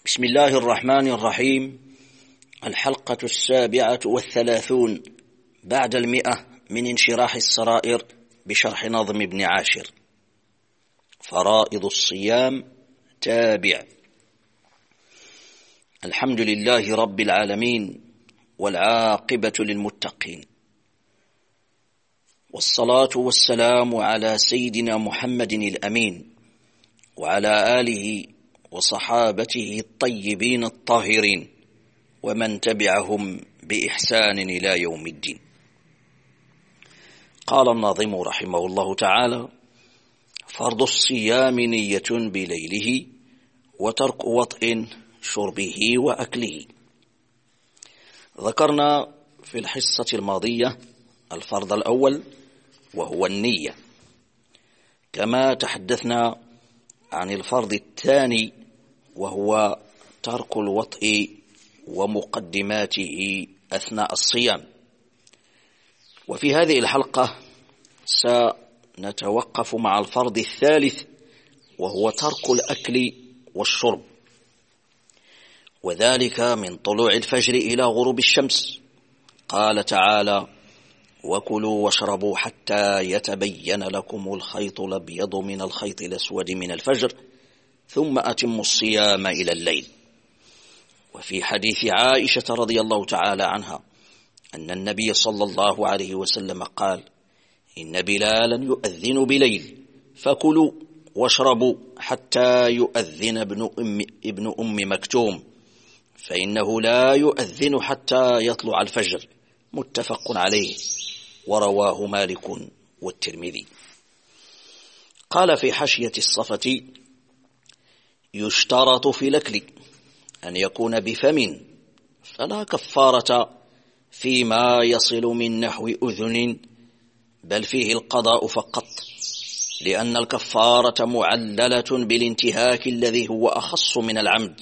بسم الله الرحمن الرحيم. الحلقة 37 بعد 100 من انشراح السرائر بشرح نظم ابن عاشر. فرائض الصيام تابع. الحمد لله رب العالمين والعاقبة للمتقين، والصلاة والسلام على سيدنا محمد الأمين وعلى آله وصحابته الطيبين الطاهرين ومن تبعهم بإحسان إلى يوم الدين. قال الناظم رحمه الله تعالى: فرض الصيام نية بليله وترك وطئ شربه وأكله. ذكرنا في الحصة الماضية الفرض الأول وهو النية، كما تحدثنا عن الفرض الثاني وهو ترك الوطء ومقدماته أثناء الصيام. وفي هذه الحلقة سنتوقف مع الفرض الثالث وهو ترك الأكل والشرب، وذلك من طلوع الفجر إلى غروب الشمس. قال تعالى: وكلوا واشربوا حتى يتبين لكم الخيط الأبيض من الخيط الأسود من الفجر ثم أتموا الصيام إلى الليل. وفي حديث عائشة رضي الله تعالى عنها أن النبي صلى الله عليه وسلم قال: إن بلالا يؤذن بليل فكلوا واشربوا حتى يؤذن ابن أم مكتوم فإنه لا يؤذن حتى يطلع الفجر. متفق عليه، ورواه مالك والترمذي. قال في حاشية الصفة: يشترط في الأكل أن يكون بفم، فلا كفارة فيما يصل من نحو أذن، بل فيه القضاء فقط، لأن الكفارة معللة بالانتهاك الذي هو أخص من العمد.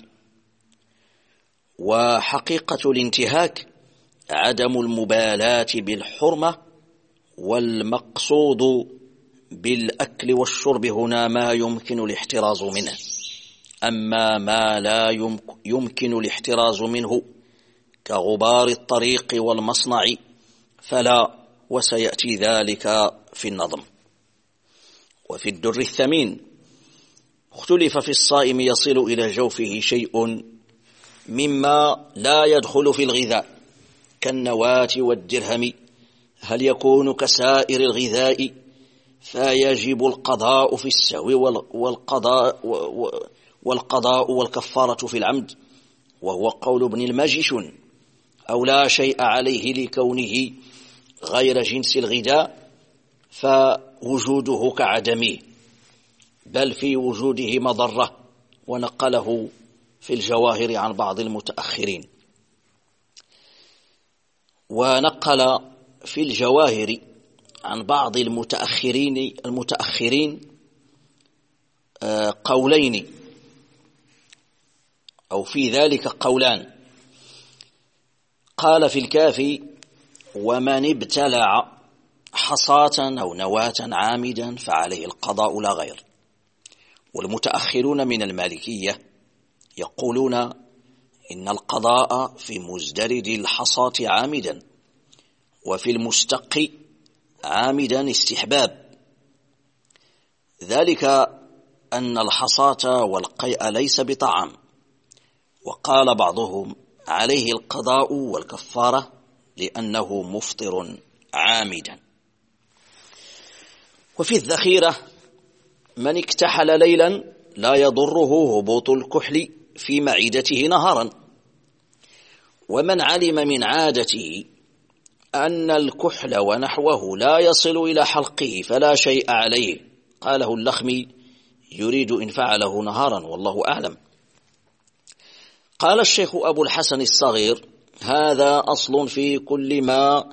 وحقيقة الانتهاك عدم المبالاة بالحرمة، والمقصود بالأكل والشرب هنا ما يمكن الاحتراز منه، أما ما لا يمكن الاحتراز منه كغبار الطريق والمصنع فلا، وسيأتي ذلك في النظم. وفي الدر الثمين اختلف في الصائم يصل إلى جوفه شيء مما لا يدخل في الغذاء كالنواة والدرهم، هل يكون كسائر الغذاء فيجب القضاء في السهو والقضاء والكفارة في العمد، وهو قول ابن الماجشون، أو لا شيء عليه لكونه غير جنس الغذاء فوجوده كعدمه، بل في وجوده مضرة. ونقله في الجواهر عن بعض المتأخرين. ونقل في الجواهر عن بعض المتأخرين قولين، أو في ذلك قولان. قال في الكافي: ومن ابتلع حصاة أو نواة عامدا فعليه القضاء لا غير. والمتأخرون من المالكية يقولون إن القضاء في مزدرد الحصاة عامدا، وفي المستق عامدا استحباب، ذلك أن الحصاة والقيء ليس بطعام. وقال بعضهم عليه القضاء والكفارة لأنه مفطر عامدا. وفي الذخيرة من اكتحل ليلا لا يضره هبوط الكحل في معدته نهارا، ومن علم من عادته أن الكحل ونحوه لا يصل إلى حلقه فلا شيء عليه. قاله اللخمي يريد إن فعله نهارا، والله أعلم. قال الشيخ أبو الحسن الصغير: هذا أصل في كل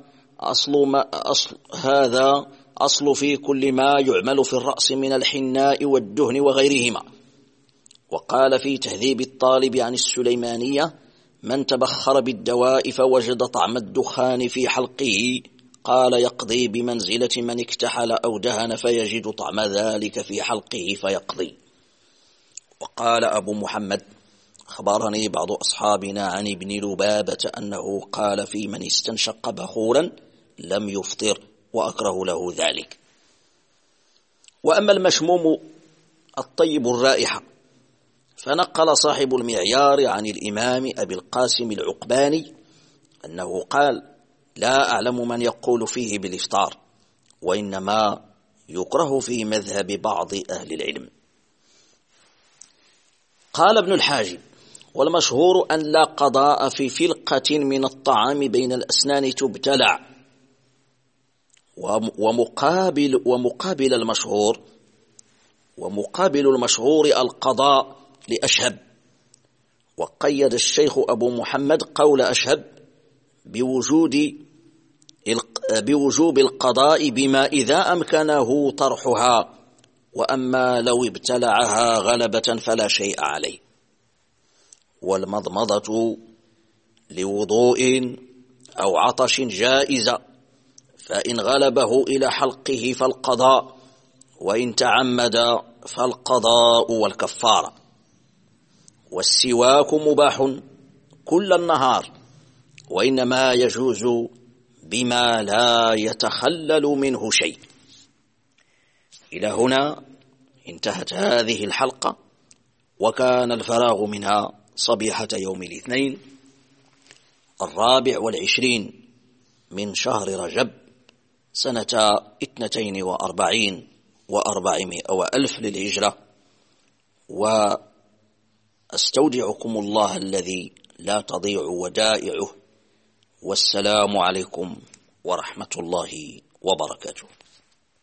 ما يعمل في الرأس من الحناء والدهن وغيرهما. وقال في تهذيب الطالب عن السليمانية: من تبخر بالدواء فوجد طعم الدخان في حلقه قال يقضي بمنزلة من اكتحل أو دهن فيجد طعم ذلك في حلقه فيقضي. وقال أبو محمد أخبرني بعض أصحابنا عن ابن لبابة أنه قال في من استنشق بخورا لم يفطر وأكره له ذلك. وأما المشموم الطيب الرائحة فنقل صاحب المعيار عن الإمام أبي القاسم العقباني أنه قال: لا أعلم من يقول فيه بالإفطار، وإنما يكره في مذهب بعض أهل العلم. قال ابن الحاجب: والمشهور أن لا قضاء في فلقة من الطعام بين الأسنان تبتلع، ومقابل المشهور القضاء لأشهب. وقيد الشيخ أبو محمد قول أشهب بوجوب القضاء بما إذا أمكنه طرحها، وأما لو ابتلعها غلبة فلا شيء عليه. والمضمضة لوضوء أو عطش جائزة، فإن غلبه إلى حلقه فالقضاء، وإن تعمد فالقضاء والكفارة. والسواك مباح كل النهار، وإنما يجوز بما لا يتخلل منه شيء. إلى هنا انتهت هذه الحلقة، وكان الفراغ منها صبيحة يوم الاثنين 24 من شهر رجب سنة 42 و400 وألف للهجرة. وأستودعكم الله الذي لا تضيع ودائعه، والسلام عليكم ورحمة الله وبركاته.